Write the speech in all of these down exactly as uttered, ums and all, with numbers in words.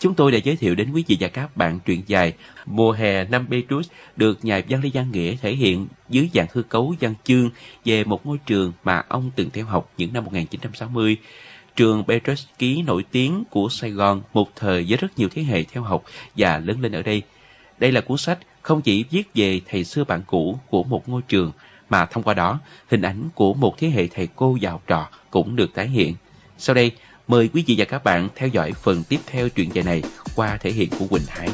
Chúng tôi đã giới thiệu đến quý vị và các bạn truyện dài Mùa hè năm Petrus được nhà văn Lê Văn Nghĩa thể hiện dưới dạng hư cấu văn chương về một ngôi trường mà ông từng theo học những năm một nghìn chín trăm sáu mươi. Trường Petrus Ký nổi tiếng của Sài Gòn một thời với rất nhiều thế hệ theo học và lớn lên ở đây. Đây là cuốn sách không chỉ viết về thầy xưa bạn cũ của một ngôi trường, mà thông qua đó, hình ảnh của một thế hệ thầy cô và học trò cũng được tái hiện. Sau đây, mời quý vị và các bạn theo dõi phần tiếp theo truyện dài này qua thể hiện của Quỳnh Hải.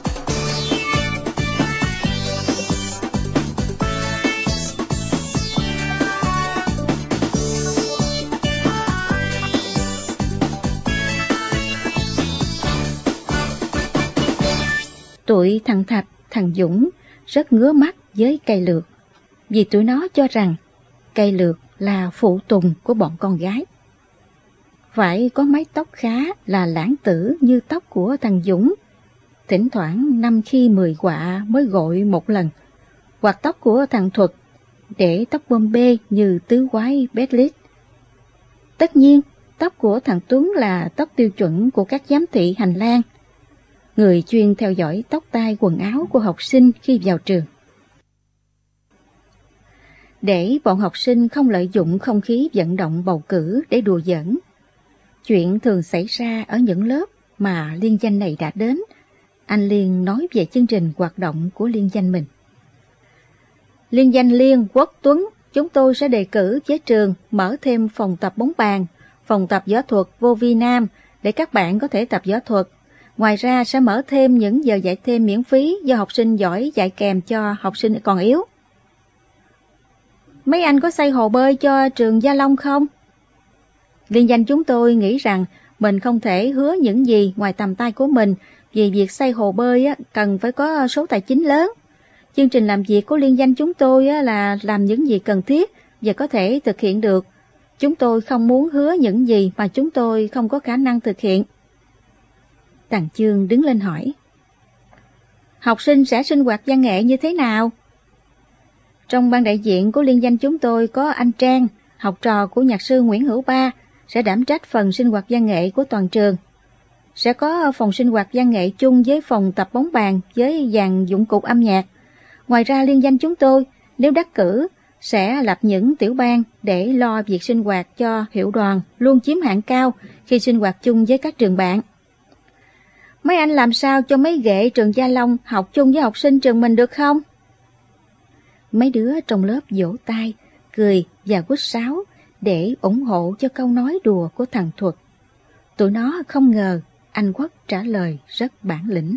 Tụi thằng Thạch, thằng Dũng rất ngứa mắt với cây lược, vì tụi nó cho rằng cây lược là phụ tùng của bọn con gái. Phải có mái tóc khá là lãng tử như tóc của thằng Dũng, thỉnh thoảng năm khi mười quạ mới gội một lần, hoặc tóc của thằng Thuật để tóc bôm bê như tứ quái Betlit. Tất nhiên, tóc của thằng Tuấn là tóc tiêu chuẩn của các giám thị hành lang, người chuyên theo dõi tóc tai quần áo của học sinh khi vào trường. Để bọn học sinh không lợi dụng không khí vận động bầu cử để đùa giỡn, chuyện thường xảy ra ở những lớp mà liên danh này đã đến, anh Liên nói về chương trình hoạt động của liên danh mình. Liên danh Liên Quốc Tuấn, chúng tôi sẽ đề cử với trường mở thêm phòng tập bóng bàn, phòng tập võ thuật vô vi nam để các bạn có thể tập võ thuật. Ngoài ra sẽ mở thêm những giờ dạy thêm miễn phí do học sinh giỏi dạy kèm cho học sinh còn yếu. Mấy anh có xây hồ bơi cho trường Gia Long không? Liên danh chúng tôi nghĩ rằng mình không thể hứa những gì ngoài tầm tay của mình, vì việc xây hồ bơi cần phải có số tài chính lớn. Chương trình làm việc của liên danh chúng tôi là làm những gì cần thiết và có thể thực hiện được. Chúng tôi không muốn hứa những gì mà chúng tôi không có khả năng thực hiện. Tằng Chương đứng lên hỏi. Học sinh sẽ sinh hoạt văn nghệ như thế nào? Trong ban đại diện của liên danh chúng tôi có anh Trang, học trò của nhạc sư Nguyễn Hữu Ba, sẽ đảm trách phần sinh hoạt văn nghệ của toàn trường. Sẽ có phòng sinh hoạt văn nghệ chung với phòng tập bóng bàn với dàn dụng cụ âm nhạc. Ngoài ra liên danh chúng tôi, nếu đắc cử, sẽ lập những tiểu ban để lo việc sinh hoạt cho hiệu đoàn luôn chiếm hạng cao khi sinh hoạt chung với các trường bạn. Mấy anh làm sao cho mấy ghệ trường Gia Long học chung với học sinh trường mình được không? Mấy đứa trong lớp vỗ tay, cười và quýt sáo để ủng hộ cho câu nói đùa của thằng Thuật. Tụi nó không ngờ anh Quốc trả lời rất bản lĩnh.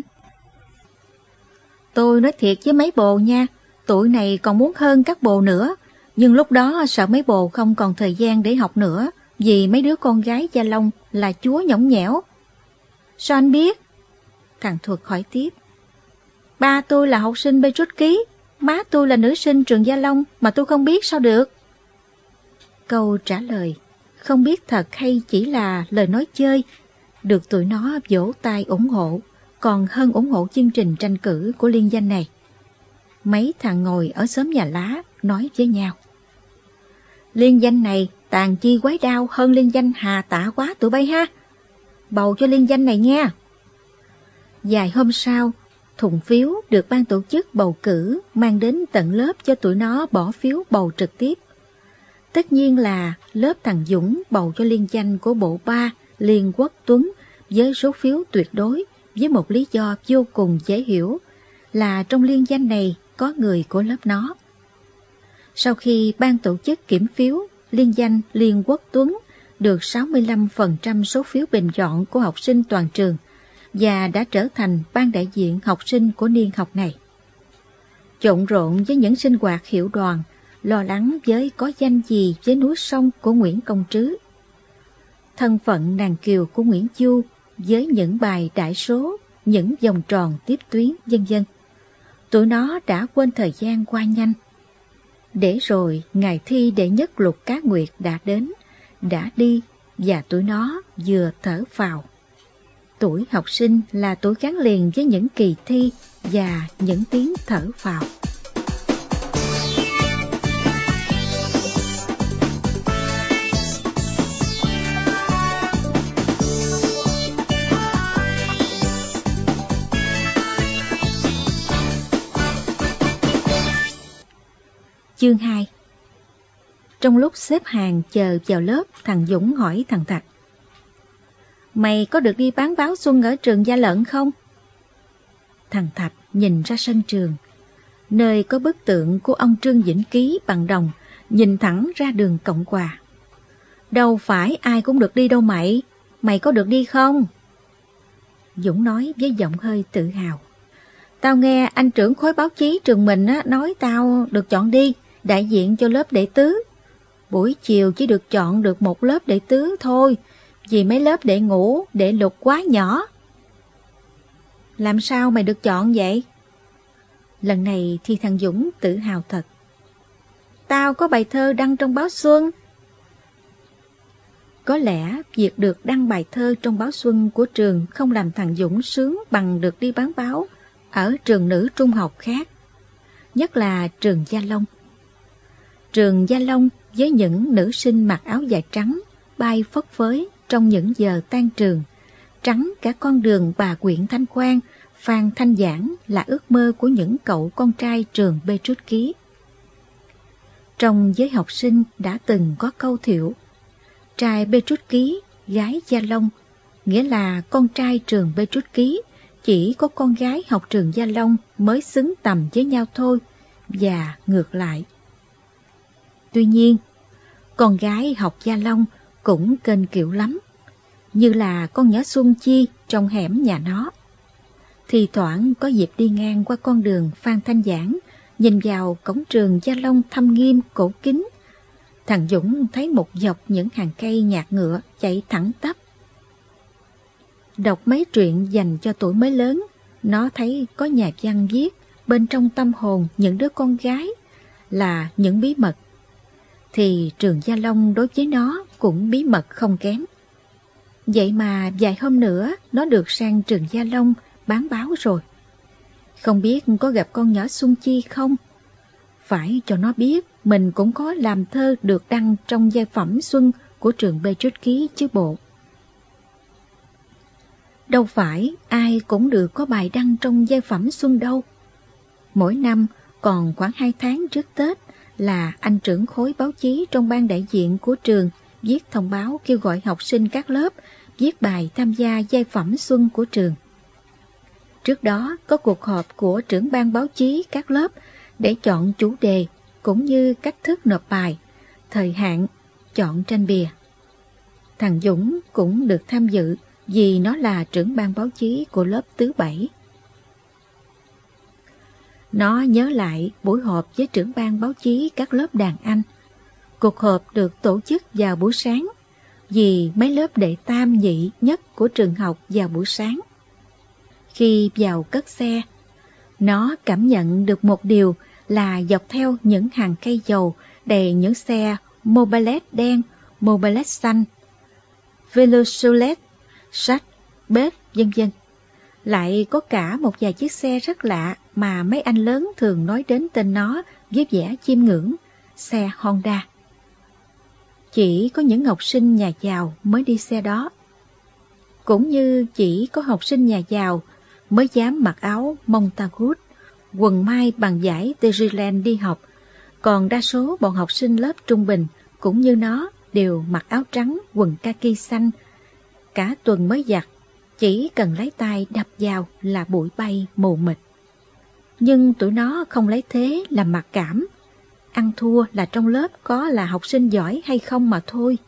Tôi nói thiệt với mấy bồ nha, tụi này còn muốn hơn các bồ nữa, nhưng lúc đó sợ mấy bồ không còn thời gian để học nữa, vì mấy đứa con gái Gia Long là chúa nhõng nhẽo. Sao anh biết? Thằng Thuật hỏi tiếp. Ba tôi là học sinh Petrus Ký, má tôi là nữ sinh trường Gia Long mà tôi không biết sao được. Câu trả lời không biết thật hay chỉ là lời nói chơi, được tụi nó vỗ tay ủng hộ, còn hơn ủng hộ chương trình tranh cử của liên danh này. Mấy thằng ngồi ở xóm nhà lá nói với nhau. Liên danh này tàn chi quái đao hơn liên danh hà tạ quá tụi bay ha. Bầu cho liên danh này nha. Vài hôm sau, thùng phiếu được ban tổ chức bầu cử mang đến tận lớp cho tụi nó bỏ phiếu bầu trực tiếp. Tất nhiên là lớp thằng Dũng bầu cho liên danh của bộ ba Liên Quốc Tuấn với số phiếu tuyệt đối, với một lý do vô cùng dễ hiểu là trong liên danh này có người của lớp nó. Sau khi ban tổ chức kiểm phiếu, liên danh Liên Quốc Tuấn được sáu mươi lăm phần trăm số phiếu bình chọn của học sinh toàn trường và đã trở thành ban đại diện học sinh của niên học này. Trộn rộn với những sinh hoạt hiệu đoàn, lo lắng với có danh gì với núi sông của Nguyễn Công Trứ. Thân phận nàng kiều của Nguyễn Chu với những bài đại số, những vòng tròn tiếp tuyến, vân vân. Tụi nó đã quên thời gian qua nhanh. Để rồi ngày thi đệ nhất Lục Cá Nguyệt đã đến, đã đi và tụi nó vừa thở phào. Tuổi học sinh là tuổi gắn liền với những kỳ thi và những tiếng thở phào. Chương hai. Trong lúc xếp hàng chờ vào lớp, thằng Dũng hỏi thằng Thạch: Mày có được đi bán báo xuân ở trường Gia Lận không? Thằng Thạch nhìn ra sân trường, nơi có bức tượng của ông Trương Vĩnh Ký bằng đồng, nhìn thẳng ra đường Cộng Hòa. Đâu phải ai cũng được đi đâu mày, mày có được đi không? Dũng nói với giọng hơi tự hào: Tao nghe anh trưởng khối báo chí trường mình á, nói tao được chọn đi, đại diện cho lớp đệ tứ. Buổi chiều chỉ được chọn được một lớp đệ tứ thôi, vì mấy lớp đệ ngũ, đệ lục quá nhỏ. Làm sao mày được chọn vậy? Lần này thì thằng Dũng tự hào thật: Tao có bài thơ đăng trong báo Xuân. Có lẽ việc được đăng bài thơ trong báo Xuân của trường không làm thằng Dũng sướng bằng được đi bán báo ở trường nữ trung học khác, nhất là trường Gia Long. Trường Gia Long với những nữ sinh mặc áo dài trắng bay phất phới trong những giờ tan trường, trắng cả con đường bà Quyện Thanh Quang, Phan Thanh Giảng là ước mơ của những cậu con trai trường Petrus Ký. Trong giới học sinh đã từng có câu thiệu: trai Petrus Ký, gái Gia Long, nghĩa là con trai trường Petrus Ký chỉ có con gái học trường Gia Long mới xứng tầm với nhau thôi, và ngược lại. Tuy nhiên, con gái học Gia Long cũng kênh kiệu lắm, như là con nhỏ Xuân Chi trong hẻm nhà nó. Thì thoảng có dịp đi ngang qua con đường Phan Thanh Giảng, nhìn vào cổng trường Gia Long thâm nghiêm cổ kính, thằng Dũng thấy một dọc những hàng cây nhạc ngựa chạy thẳng tắp. Đọc mấy truyện dành cho tuổi mới lớn, nó thấy có nhà văn viết bên trong tâm hồn những đứa con gái là những bí mật, thì trường Gia Long đối với nó cũng bí mật không kém. Vậy mà vài hôm nữa nó được sang trường Gia Long bán báo rồi. Không biết có gặp con nhỏ Xuân Chi không? Phải cho nó biết mình cũng có làm thơ được đăng trong giai phẩm Xuân của trường Petrus Ký chứ bộ. Đâu phải ai cũng được có bài đăng trong giai phẩm Xuân đâu. Mỗi năm còn khoảng hai tháng trước Tết là anh trưởng khối báo chí trong ban đại diện của trường viết thông báo kêu gọi học sinh các lớp viết bài tham gia giai phẩm Xuân của trường. Trước đó có cuộc họp của trưởng ban báo chí các lớp để chọn chủ đề cũng như cách thức nộp bài, thời hạn, chọn tranh bìa. Thằng Dũng cũng được tham dự vì nó là trưởng ban báo chí của lớp thứ bảy. Nó nhớ lại buổi họp với trưởng ban báo chí các lớp đàn anh. Cuộc họp được tổ chức vào buổi sáng vì mấy lớp đệ tam nhị nhất của trường học vào buổi sáng. Khi vào cất xe, nó cảm nhận được một điều là dọc theo những hàng cây dầu đầy những xe Mobilet đen, Mobilet xanh, Velosolet, sắt, bếp, vân vân. Lại có cả một vài chiếc xe rất lạ mà mấy anh lớn thường nói đến tên nó với vẻ chiêm ngưỡng, xe Honda. Chỉ có những học sinh nhà giàu mới đi xe đó. Cũng như chỉ có học sinh nhà giàu mới dám mặc áo Montagut, quần mai bằng vải Tejiland đi học, còn đa số bọn học sinh lớp trung bình cũng như nó đều mặc áo trắng, quần kaki xanh. Cả tuần mới giặt, chỉ cần lấy tay đập vào là bụi bay mù mịt. Nhưng tụi nó không lấy thế làm mặc cảm. Ăn thua là trong lớp có là học sinh giỏi hay không mà thôi.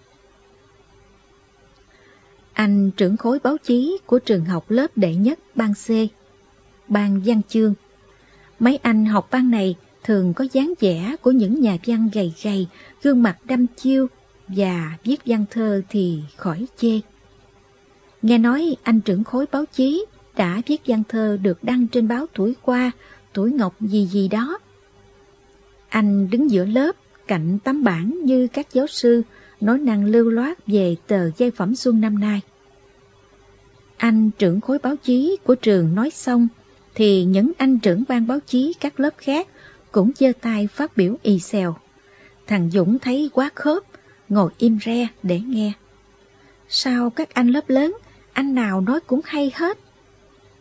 Anh trưởng khối báo chí của trường học lớp đệ nhất ban C, ban văn chương. Mấy anh học ban này thường có dáng vẻ của những nhà văn gầy gầy, gương mặt đăm chiêu, và viết văn thơ thì khỏi chê. Nghe nói anh trưởng khối báo chí đã viết văn thơ được đăng trên báo Tuổi Qua, Tuổi Ngọc gì gì đó. Anh đứng giữa lớp, cạnh tấm bảng như các giáo sư, nói năng lưu loát về tờ giai phẩm Xuân năm nay. Anh trưởng khối báo chí của trường nói xong, thì những anh trưởng ban báo chí các lớp khác cũng giơ tay phát biểu y xèo. Thằng Dũng thấy quá khớp, ngồi im re để nghe. Sao các anh lớp lớn, anh nào nói cũng hay hết.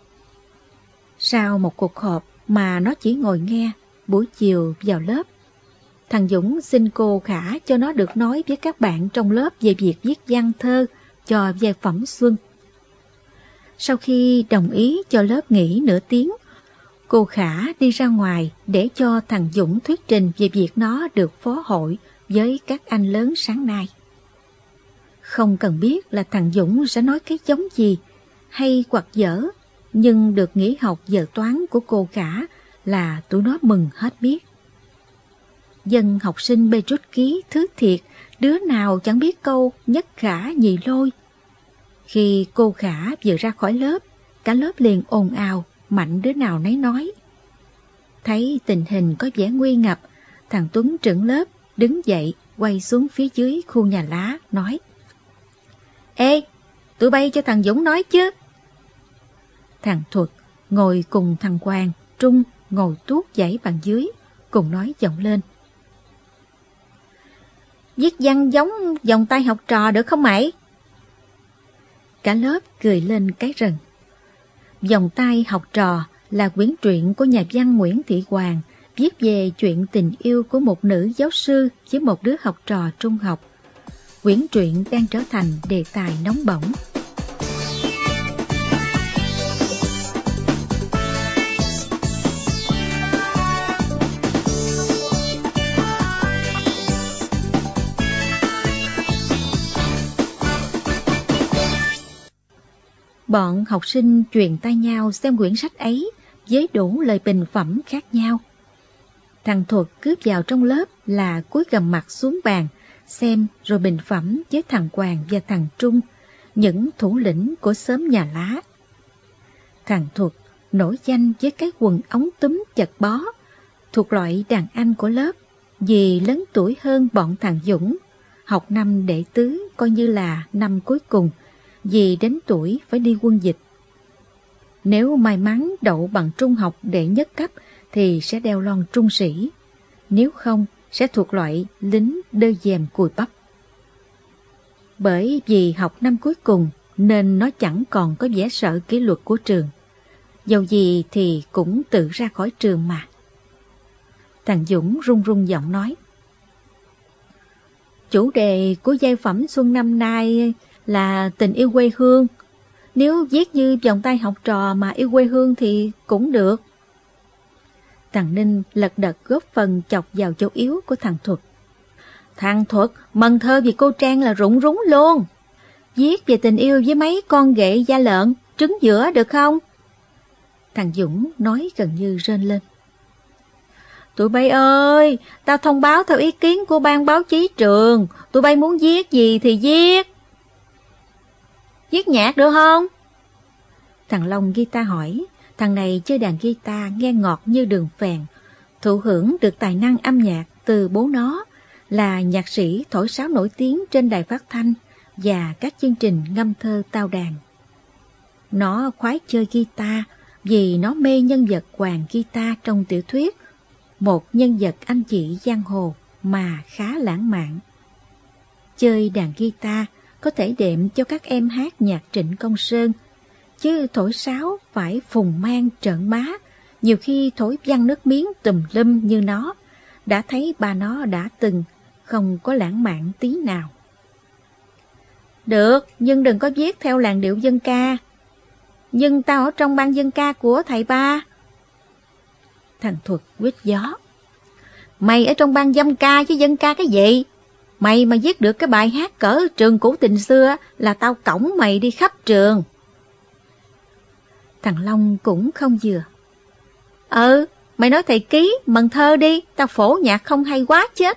Sau một cuộc họp mà nó chỉ ngồi nghe, buổi chiều vào lớp, thằng Dũng xin cô Khả cho nó được nói với các bạn trong lớp về việc viết văn thơ cho giai phẩm Xuân. Sau khi đồng ý cho lớp nghỉ nửa tiếng, cô Khả đi ra ngoài để cho thằng Dũng thuyết trình về việc nó được phó hội với các anh lớn sáng nay. Không cần biết là thằng Dũng sẽ nói cái giống gì hay quặc dở, nhưng được nghỉ học giờ toán của cô Khả là tụi nó mừng hết biết. Dân học sinh bê rút ký thứ thiệt, đứa nào chẳng biết câu nhất khả nhì lôi. Khi cô Khả vừa ra khỏi lớp, cả lớp liền ồn ào, mạnh đứa nào nấy nói. Thấy tình hình có vẻ nguy ngập, thằng Tuấn trưởng lớp đứng dậy quay xuống phía dưới khu nhà lá, nói: Ê, tụi bay cho thằng Dũng nói chứ. Thằng Thuật ngồi cùng thằng Quang, Trung ngồi tuốt dãy bàn dưới, cùng nói giọng lên: Viết văn giống vòng tay học trò được không mày? Cả lớp cười lên cái rần. Vòng tay học trò là quyển truyện của nhà văn Nguyễn Thị Hoàng, viết về chuyện tình yêu của một nữ giáo sư với một đứa học trò trung học. Quyển truyện đang trở thành đề tài nóng bỏng. Bọn học sinh truyền tai nhau xem quyển sách ấy với đủ lời bình phẩm khác nhau. Thằng Thuật cướp vào trong lớp là cúi gằm mặt xuống bàn, xem rồi bình phẩm với thằng Quang và thằng Trung, những thủ lĩnh của xóm nhà lá. Thằng Thuật nổi danh với cái quần ống túm chật bó, thuộc loại đàn anh của lớp, vì lớn tuổi hơn bọn thằng Dũng, học năm đệ tứ coi như là năm cuối cùng, vì đến tuổi phải đi quân dịch. Nếu may mắn đậu bằng trung học đệ nhất cấp thì sẽ đeo lon trung sĩ, nếu không sẽ thuộc loại lính đơ dèm cùi bắp. Bởi vì học năm cuối cùng nên nó chẳng còn có vẻ sợ kỷ luật của trường, dầu gì thì cũng tự ra khỏi trường mà. Thằng Dũng run run giọng nói: Chủ đề của giai phẩm Xuân năm nay là tình yêu quê hương. Nếu viết như vòng tay học trò mà yêu quê hương thì cũng được. Thằng Ninh lật đật góp phần chọc vào chỗ yếu của thằng Thuật. Thằng Thuật, mần thơ vì cô Trang là rụng rúng luôn. Viết về tình yêu với mấy con ghệ da lợn, trứng giữa được không? Thằng Dũng nói gần như rên lên. Tụi bay ơi, tao thông báo theo ý kiến của ban báo chí trường. Tụi bay muốn viết gì thì viết. Viết nhạc được không? Thằng Long guitar hỏi. Thằng này chơi đàn guitar nghe ngọt như đường phèn, thụ hưởng được tài năng âm nhạc từ bố nó, là nhạc sĩ thổi sáo nổi tiếng trên đài phát thanh và các chương trình ngâm thơ tao đàn. Nó khoái chơi guitar vì nó mê nhân vật Hoàng Guitar trong tiểu thuyết, một nhân vật anh chị giang hồ mà khá lãng mạn. Chơi đàn guitar có thể đệm cho các em hát nhạc Trịnh Công Sơn, chứ thổi sáo phải phùng mang trợn má, nhiều khi thổi văng nước miếng tùm lum như nó. Đã thấy ba nó đã từng, không có lãng mạn tí nào. Được, nhưng đừng có viết theo làn điệu dân ca. Nhưng tao ở trong ban dân ca của thầy ba. Thằng Thuật quýt gió. Mày ở trong ban dâm ca chứ dân ca cái gì? Mày mà viết được cái bài hát cỡ Trường Cũ Tình Xưa là tao cõng mày đi khắp trường. Thằng Long cũng không vừa. Ừ, mày nói thầy Ký, mần thơ đi, tao phổ nhạc không hay quá chết.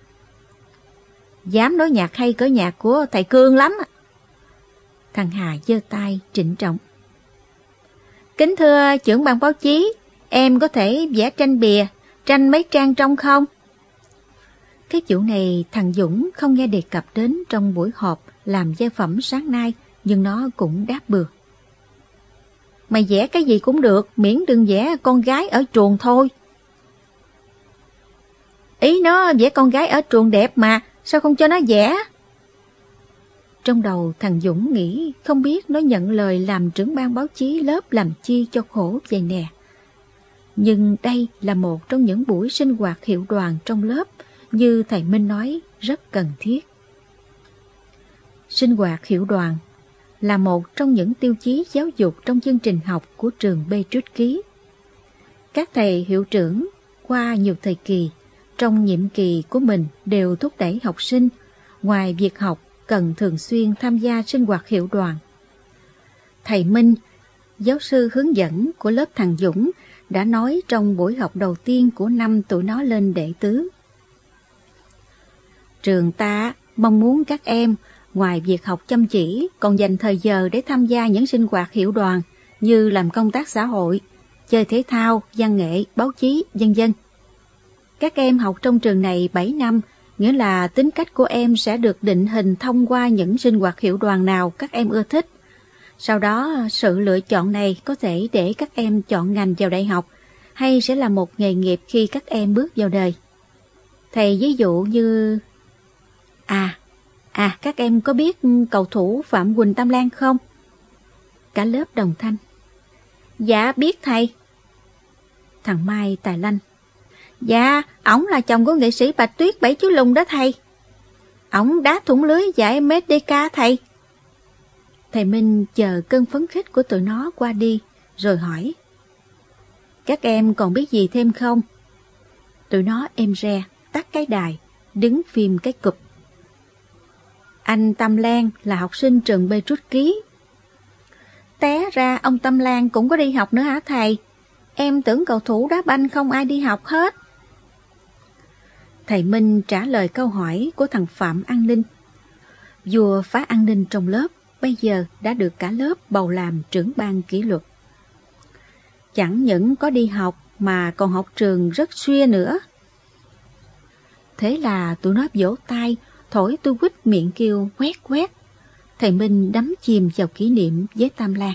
Dám nói nhạc hay cỡ nhạc của thầy Cương lắm. Thằng Hà giơ tay trịnh trọng. Kính thưa trưởng ban báo chí, em có thể vẽ tranh bìa, tranh mấy trang trong không? Cái vụ này thằng Dũng không nghe đề cập đến trong buổi họp làm giai phẩm sáng nay, nhưng nó cũng đáp bừa. Mày vẽ cái gì cũng được, miễn đừng vẽ con gái ở chuồng thôi. Ý nó vẽ con gái ở chuồng đẹp mà, sao không cho nó vẽ? Trong đầu thằng Dũng nghĩ không biết nó nhận lời làm trưởng ban báo chí lớp làm chi cho khổ vậy nè. Nhưng đây là một trong những buổi sinh hoạt hiệu đoàn trong lớp, như thầy Minh nói, rất cần thiết. Sinh hoạt hiệu đoàn là một trong những tiêu chí giáo dục trong chương trình học của trường Petrus Ký. Các thầy hiệu trưởng qua nhiều thời kỳ trong nhiệm kỳ của mình đều thúc đẩy học sinh, ngoài việc học, cần thường xuyên tham gia sinh hoạt hiệu đoàn. Thầy Minh, giáo sư hướng dẫn của lớp thằng Dũng, đã nói trong buổi học đầu tiên của năm tụi nó lên đệ tứ. Trường ta mong muốn các em, ngoài việc học chăm chỉ, còn dành thời giờ để tham gia những sinh hoạt hiệu đoàn như làm công tác xã hội, chơi thể thao, văn nghệ, báo chí, vân vân. Các em học trong trường này bảy năm, nghĩa là tính cách của em sẽ được định hình thông qua những sinh hoạt hiệu đoàn nào các em ưa thích. Sau đó, sự lựa chọn này có thể để các em chọn ngành vào đại học, hay sẽ là một nghề nghiệp khi các em bước vào đời. Thầy ví dụ như... À, à các em có biết cầu thủ Phạm Quỳnh Tam Lan không? Cả lớp đồng thanh. Dạ biết thầy. Thằng Mai Tài Lanh. Dạ, ổng là chồng của nghệ sĩ Bạch Tuyết Bảy Chú Lùng đó thầy. Ổng đá thủng lưới giải em ét đê ca thầy. Thầy Minh chờ cơn phấn khích của tụi nó qua đi, rồi hỏi. Các em còn biết gì thêm không? Tụi nó êm re, tắt cái đài, đứng phim cái cụp. Anh Tâm Lan là học sinh trường Petrus Ký. Té ra ông Tâm Lan cũng có đi học nữa hả thầy? Em tưởng cầu thủ đá banh không ai đi học hết. Thầy Minh trả lời câu hỏi của thằng Phạm An Ninh. Vua phá an ninh trong lớp bây giờ đã được cả lớp bầu làm trưởng ban kỷ luật. Chẳng những có đi học mà còn học trường rất xuya nữa. Thế là tụi nó vỗ tay, thổi tu quýt miệng kêu quét quét. Thầy Minh đắm chìm vào kỷ niệm với Tam Lan.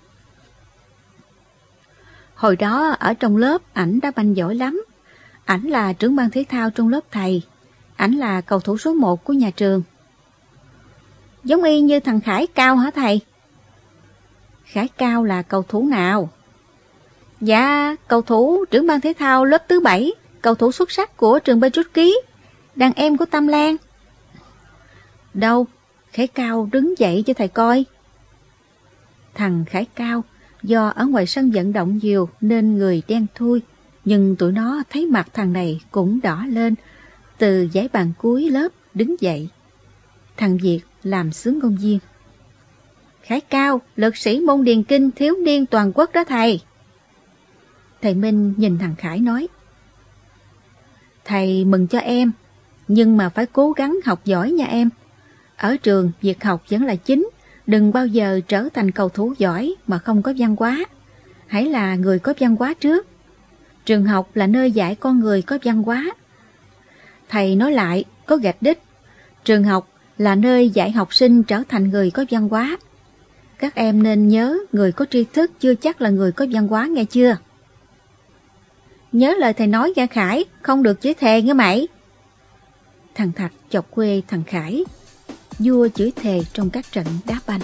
Hồi đó ở trong lớp ảnh đá banh giỏi lắm. Ảnh là trưởng ban thể thao trong lớp thầy. Ảnh là cầu thủ số một của nhà trường. Giống y như thằng Khải Cao hả thầy? Khải Cao là cầu thủ nào? Dạ, cầu thủ trưởng ban thể thao lớp thứ bảy, cầu thủ xuất sắc của trường Petrus Ký, đàn em của Tam Lan. Đâu, Khải Cao đứng dậy cho thầy coi. Thằng Khải Cao do ở ngoài sân vận động nhiều nên người đen thui, nhưng tụi nó thấy mặt thằng này cũng đỏ lên, từ dãy bàn cuối lớp đứng dậy. Thằng Việt làm xướng công viên. Khải Cao, lực sĩ môn điền kinh thiếu niên toàn quốc đó thầy. Thầy Minh nhìn thằng Khải nói. Thầy mừng cho em, nhưng mà phải cố gắng học giỏi nha em. Ở trường, việc học vẫn là chính, đừng bao giờ trở thành cầu thủ giỏi mà không có văn hóa. Hãy là người có văn hóa trước. Trường học là nơi dạy con người có văn hóa. Thầy nói lại, có gạch đích. Trường học là nơi dạy học sinh trở thành người có văn hóa. Các em nên nhớ, người có tri thức chưa chắc là người có văn hóa nghe chưa? Nhớ lời thầy nói nha Khải, không được chửi thề nghe mày. Thằng Thạch chọc quê thằng Khải. Vua chửi thề trong các trận đá banh.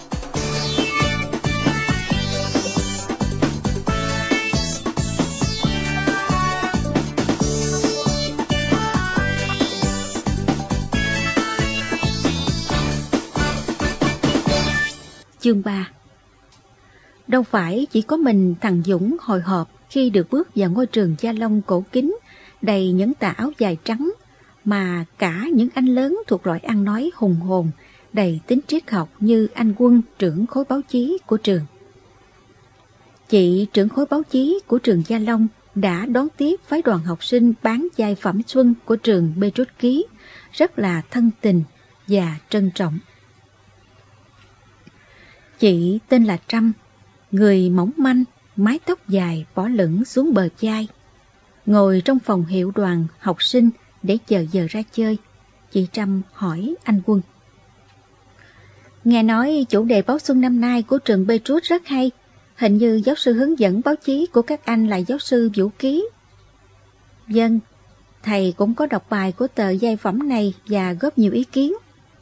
Chương ba. Đâu phải chỉ có mình thằng Dũng hồi hộp khi được bước vào ngôi trường Gia Long cổ kính đầy những tà áo dài trắng, mà cả những anh lớn thuộc loại ăn nói hùng hồn, đầy tính triết học như anh Quân, trưởng khối báo chí của trường. Chị trưởng khối báo chí của trường Gia Long đã đón tiếp phái đoàn học sinh bán giai phẩm xuân của trường Petrus Ký, rất là thân tình và trân trọng. Chị tên là Trâm, người mỏng manh, mái tóc dài bỏ lửng xuống bờ vai. Ngồi trong phòng hiệu đoàn học sinh để chờ giờ ra chơi, chị Trâm hỏi anh Quân. Nghe nói chủ đề báo xuân năm nay của trường Petrus rất hay, hình như giáo sư hướng dẫn báo chí của các anh là giáo sư Vũ Ký. Vâng, thầy cũng có đọc bài của tờ giai phẩm này và góp nhiều ý kiến.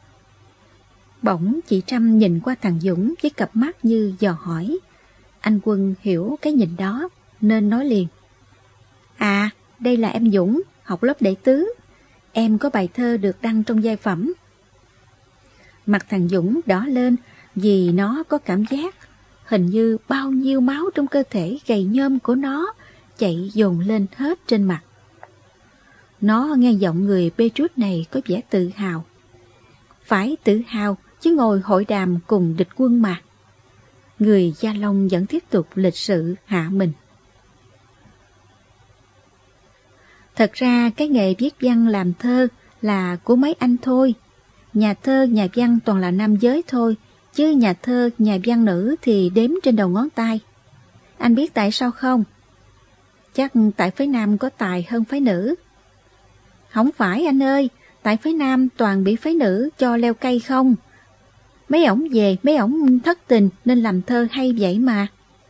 Bỗng chị Trâm nhìn qua thằng Dũng với cặp mắt như dò hỏi. Anh Quân hiểu cái nhìn đó nên nói liền. À, đây là em Dũng, học lớp đệ tứ. em có bài thơ được đăng trong giai phẩm. Mặt thằng Dũng đỏ lên vì nó có cảm giác hình như bao nhiêu máu trong cơ thể gầy nhom của nó chạy dồn lên hết trên mặt. Nó nghe giọng người Petrus này có vẻ tự hào. Phải tự hào chứ ngồi hội đàm cùng địch quân mà. Người Gia Long vẫn tiếp tục lịch sự hạ mình. Thật ra cái nghề viết văn làm thơ là của mấy anh thôi. Nhà thơ, nhà văn toàn là nam giới thôi, chứ nhà thơ, nhà văn nữ thì đếm trên đầu ngón tay. Anh biết tại sao không? Chắc tại phái nam có tài hơn phái nữ. Không phải anh ơi, tại phái nam toàn bị phái nữ cho leo cây không. Mấy ổng về, mấy ổng thất tình nên làm thơ hay vậy mà.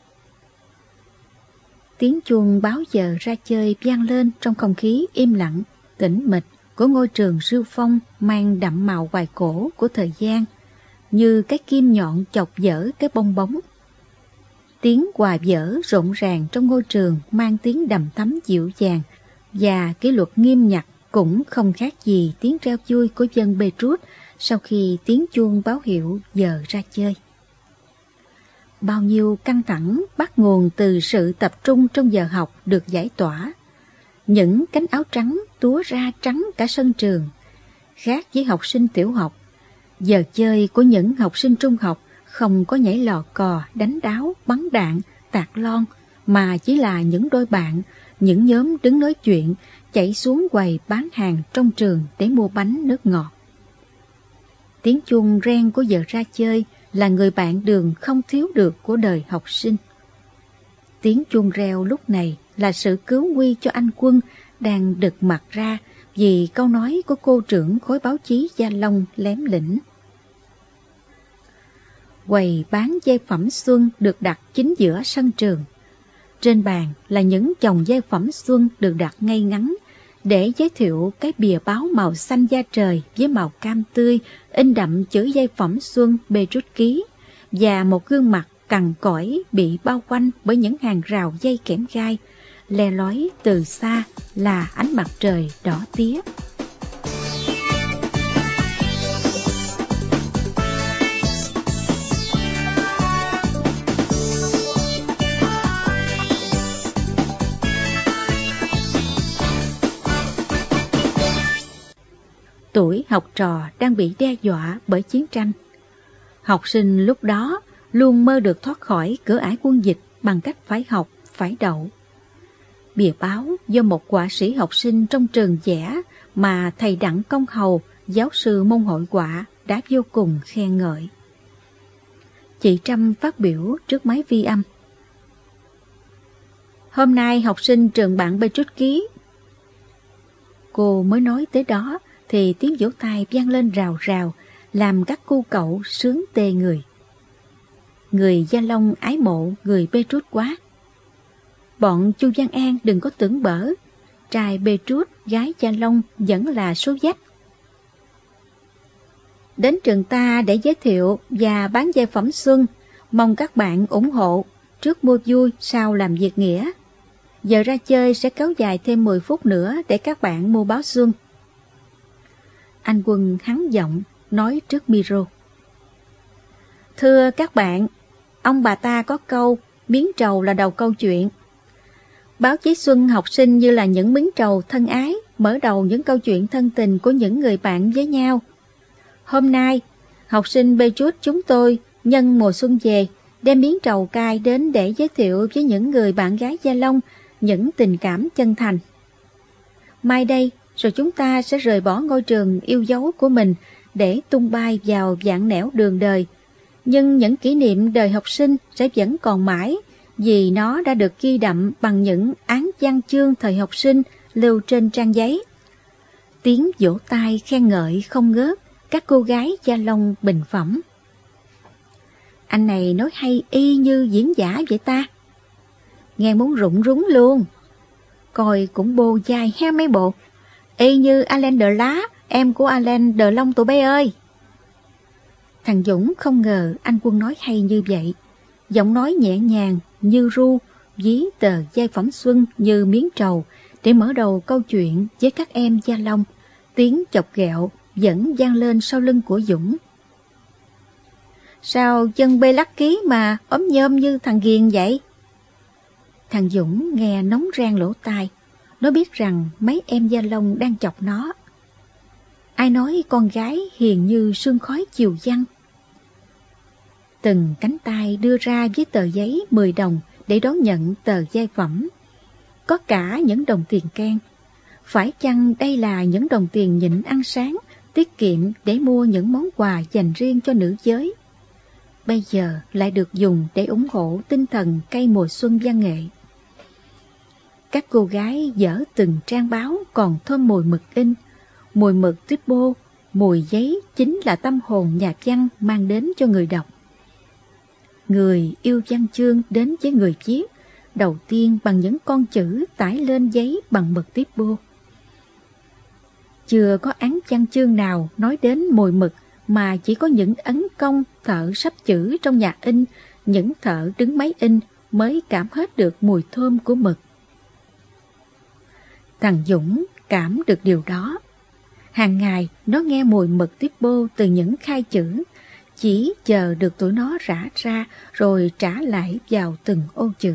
Tiếng chuông báo giờ ra chơi vang lên trong không khí im lặng, tĩnh mịch của ngôi trường Rêu Phong mang đậm màu hoài cổ của thời gian, như cái kim nhọn chọc dở cái bong bóng. Tiếng hòa vở rộn ràng trong ngôi trường mang tiếng đầm thắm dịu dàng, và kỷ luật nghiêm ngặt cũng không khác gì tiếng reo vui của dân Petrus sau khi tiếng chuông báo hiệu giờ ra chơi. Bao nhiêu căng thẳng bắt nguồn từ sự tập trung trong giờ học được giải tỏa. Những cánh áo trắng túa ra trắng cả sân trường. Khác với học sinh tiểu học, giờ chơi của những học sinh trung học không có nhảy lò cò, đánh đáo, bắn đạn, tạt lon, mà chỉ là những đôi bạn, những nhóm đứng nói chuyện, chạy xuống quầy bán hàng trong trường để mua bánh nước ngọt. Tiếng chuông reng của giờ ra chơi là người bạn đường không thiếu được của đời học sinh. Tiếng chuông reo lúc này là sự cứu nguy cho anh Quân đang đực mặt ra vì câu nói của cô trưởng khối báo chí Gia Long lém lĩnh. Quầy bán giai phẩm xuân được đặt chính giữa sân trường. Trên bàn là những chồng giai phẩm xuân được đặt ngay ngắn để giới thiệu cái bìa báo màu xanh da trời với màu cam tươi in đậm chữ giai phẩm xuân Petrus ký, và một gương mặt cằn cõi bị bao quanh bởi những hàng rào dây kẽm gai, le lói từ xa là ánh mặt trời đỏ tía. Tuổi học trò đang bị đe dọa bởi chiến tranh. Học sinh lúc đó luôn mơ được thoát khỏi cửa ải quân dịch bằng cách phải học, phải đậu. Bìa báo do một họa sĩ học sinh trong trường vẽ mà thầy Đặng Công Hầu, giáo sư môn hội họa, đã vô cùng khen ngợi. Chị Trâm phát biểu trước máy vi âm. Hôm nay học sinh trường bạn Petrus ký. Cô mới nói tới đó thì tiếng vỗ tay vang lên rào rào, làm các cô cậu sướng tê người. Người Gia Long ái mộ người Petrus quá. Bọn Chu Văn An đừng có tưởng bở, trai Petrus, gái Gia Long vẫn là số dách. Đến trường ta để giới thiệu và bán giai phẩm xuân, mong các bạn ủng hộ, trước mua vui sau làm việc nghĩa. Giờ ra chơi sẽ kéo dài thêm mười phút nữa để các bạn mua báo xuân. Anh Quân hắn giọng nói trước micro. Thưa các bạn, ông bà ta có câu miếng trầu là đầu câu chuyện. Báo chí xuân học sinh như là những miếng trầu thân ái, mở đầu những câu chuyện thân tình của những người bạn với nhau. Hôm nay, học sinh Petrus chúng tôi nhân mùa xuân về, đem miếng trầu cay đến để giới thiệu với những người bạn gái Gia Long những tình cảm chân thành. Mai đây, rồi chúng ta sẽ rời bỏ ngôi trường yêu dấu của mình để tung bay vào vạn nẻo đường đời. Nhưng những kỷ niệm đời học sinh sẽ vẫn còn mãi, vì nó đã được ghi đậm bằng những án văn chương thời học sinh lưu trên trang giấy. Tiếng vỗ tay khen ngợi không ngớt, các cô gái Gia Long bình phẩm. Anh này nói hay y như diễn giả vậy ta. Nghe muốn rụng rúng luôn. Coi cũng bô dài ha mấy bộ. Y như Alain de Lá, em của Alain de Long tụi bay ơi. Thằng Dũng không ngờ anh Quân nói hay như vậy. Giọng nói nhẹ nhàng như ru, dí tờ giai phẩm xuân như miếng trầu để mở đầu câu chuyện với các em Gia Long, Tiếng chọc ghẹo vẫn vang lên sau lưng của Dũng. Sao chân bê lắc ký mà ốm nhôm như thằng Ghiền vậy? Thằng Dũng nghe nóng rang lỗ tai. Nó biết rằng mấy em da lông đang chọc nó. Ai nói con gái hiền như sương khói chiều giăng. Từng cánh tay đưa ra với tờ giấy mười đồng để đón nhận tờ giai phẩm. Có cả những đồng tiền can. Phải chăng đây là những đồng tiền nhịn ăn sáng, tiết kiệm để mua những món quà dành riêng cho nữ giới? Bây giờ lại được dùng để ủng hộ tinh thần cây mùa xuân văn nghệ. Các cô gái dở từng trang báo còn thơm mùi mực in, mùi mực tuyết bô, mùi giấy chính là tâm hồn nhà văn mang đến cho người đọc. Người yêu văn chương đến với người viết, đầu tiên bằng những con chữ tải lên giấy bằng mực tuyết bô. Chưa có án văn chương nào nói đến mùi mực mà chỉ có những ấn công thợ sắp chữ trong nhà in, những thợ đứng máy in mới cảm hết được mùi thơm của mực. Thằng Dũng cảm được điều đó. Hàng ngày nó nghe mùi mực tiếp bô từ những khai chữ, chỉ chờ được tụi nó rã ra rồi trả lại vào từng ô chữ.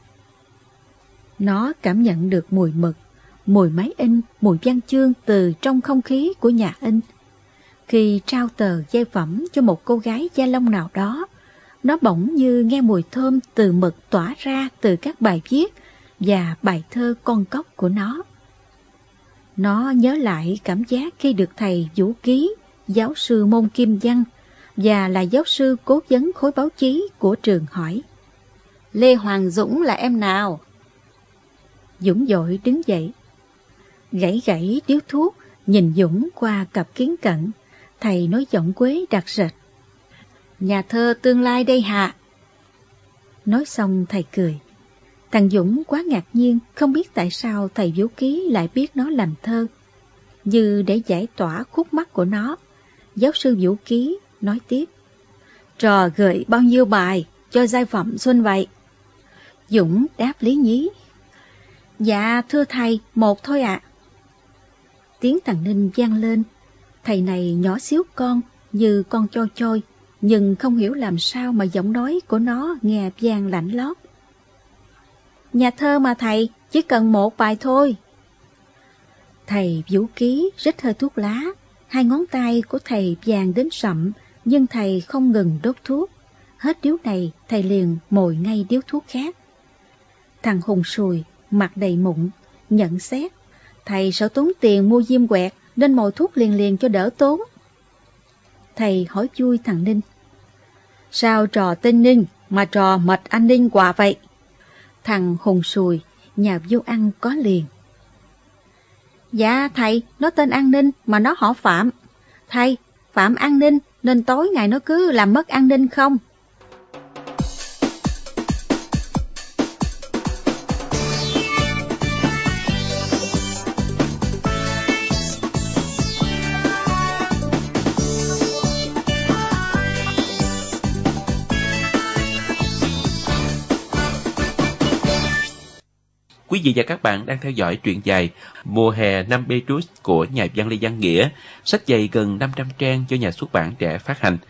Nó cảm nhận được mùi mực, mùi máy in, mùi văn chương từ trong không khí của nhà in. Khi trao tờ giai phẩm cho một cô gái da lông nào đó, nó bỗng như nghe mùi thơm từ mực tỏa ra từ các bài viết và bài thơ con cóc của nó. Nó nhớ lại cảm giác khi được thầy Vũ Ký, giáo sư môn kim văn và là giáo sư cố vấn khối báo chí của trường hỏi: Lê Hoàng Dũng là em nào? Dũng vội đứng dậy, gãy gãy điếu thuốc, nhìn Dũng qua cặp kiến cận. Thầy nói giọng quế đặc rệt: Nhà thơ tương lai đây hạ. Nói xong thầy cười. Thằng Dũng quá ngạc nhiên, không biết tại sao thầy Vũ Ký lại biết nó làm thơ. Như để giải tỏa khúc mắc của nó, giáo sư Vũ Ký nói tiếp: Trò gửi bao nhiêu bài cho giai phẩm xuân vậy? Dũng đáp lý nhí: Dạ thưa thầy, một thôi ạ. À. Tiếng thằng Ninh vang lên. Thầy này nhỏ xíu con, như con choi choi, nhưng không hiểu làm sao mà giọng nói của nó nghe vang lạnh lót. Nhà thơ mà thầy, chỉ cần một bài thôi. Thầy Vũ Ký rít hơi thuốc lá, hai ngón tay của thầy vàng đến sậm, nhưng thầy không ngừng đốt thuốc. Hết điếu này, thầy liền mồi ngay điếu thuốc khác. Thằng Hùng sùi, mặt đầy mụn, nhận xét: Thầy sợ tốn tiền mua diêm quẹt, nên mồi thuốc liền liền cho đỡ tốn. Thầy hỏi vui thằng Ninh: Sao trò tên Ninh mà trò mệt anh Ninh quả vậy? Thằng Hùng sùi, nhà vô ăn có liền: Dạ thầy, nó tên An Ninh mà nó họ Phạm. Thầy, Phạm An Ninh nên tối ngày nó cứ làm mất an ninh không? Quý vị và các bạn đang theo dõi truyện dài Mùa hè năm Petrus của nhà văn Lê Văn Nghĩa, sách dày gần năm trăm trang do nhà xuất bản Trẻ phát hành.